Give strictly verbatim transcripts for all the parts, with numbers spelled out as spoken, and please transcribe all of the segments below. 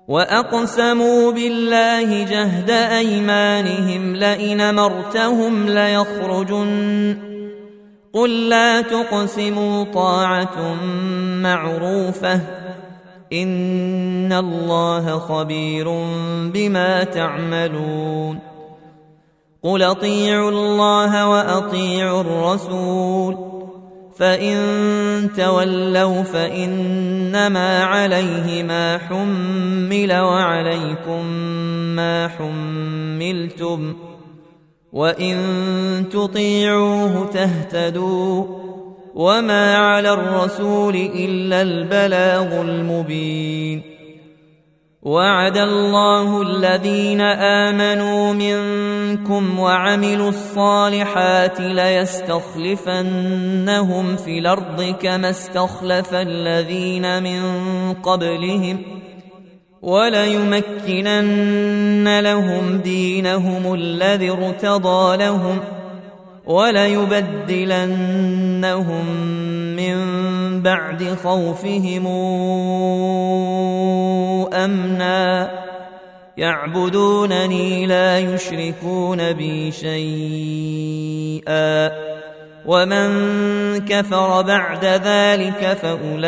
وأقسموا بالله جهد أيمانهم لئن أمرتهم ليخرجن قل لا تقسموا طاعة معروفة إن الله خبير بما تعملون قل أطيعوا الله وأطيعوا الرسول فإن تولوا فإنما عليه ما حمل وعليكم ما حملتم وإن تطيعوه تهتدوا وما على الرسول إلا البلاغ المبين وعد الله الذين آمنوا منكم وعملوا الصالحات ليستخلفنهم في الأرض كما استخلف الذين من قبلهم وليمكنن لهم دينهم الذي ارتضى لهم وليبدلنهم من بعد خوفهم أمنا يعبدونني لا يشركون بي شيئا ومن كفر بعد ذلك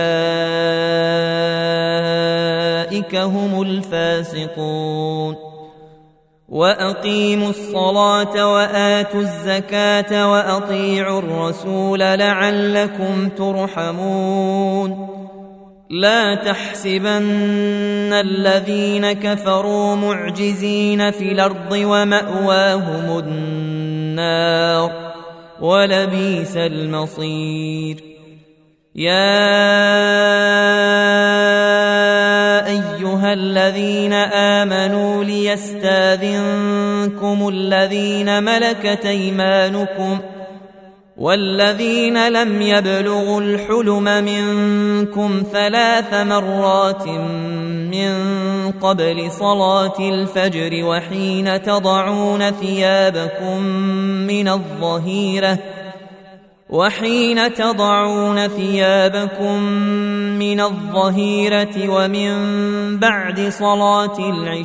فأولئك هم الفاسقون وأقيموا الصلاة وآتوا الزكاة وأطيعوا الرسول لعلكم ترحمون لا تحسبن الذين كفروا معجزين في الأرض ومأواهم النار ولبئس المصير يا أيها الذين آمنوا ليستاذنكم الذين ملكت أيمانكم والذين لم يبلغوا الحلم منكم ثلاث مرات من قبل صلاة الفجر وحين تضعون ثيابكم من الظهيرة وحين تضعون ثيابكم من الظهيرة ومن بعد صلاة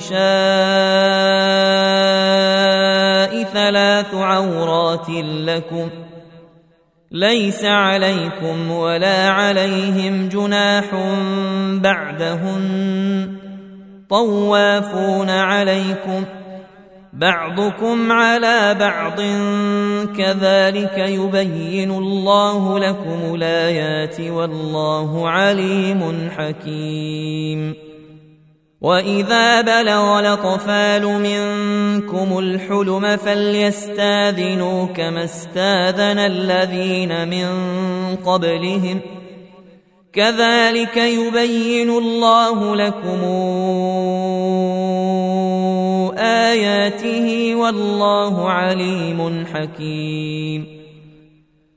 العشاء ثلاث عورات لكم ليس عليكم ولا عليهم جناح بعدهن طوافون عليكم بعضكم على بعض كذلك يبين الله لكم الآيات والله عليم حكيم وإذا بلغ الأطفال منكم الحلم فليستاذنوا كما استاذن الذين من قبلهم كذلك يبين الله لكم آياته والله عليم حكيم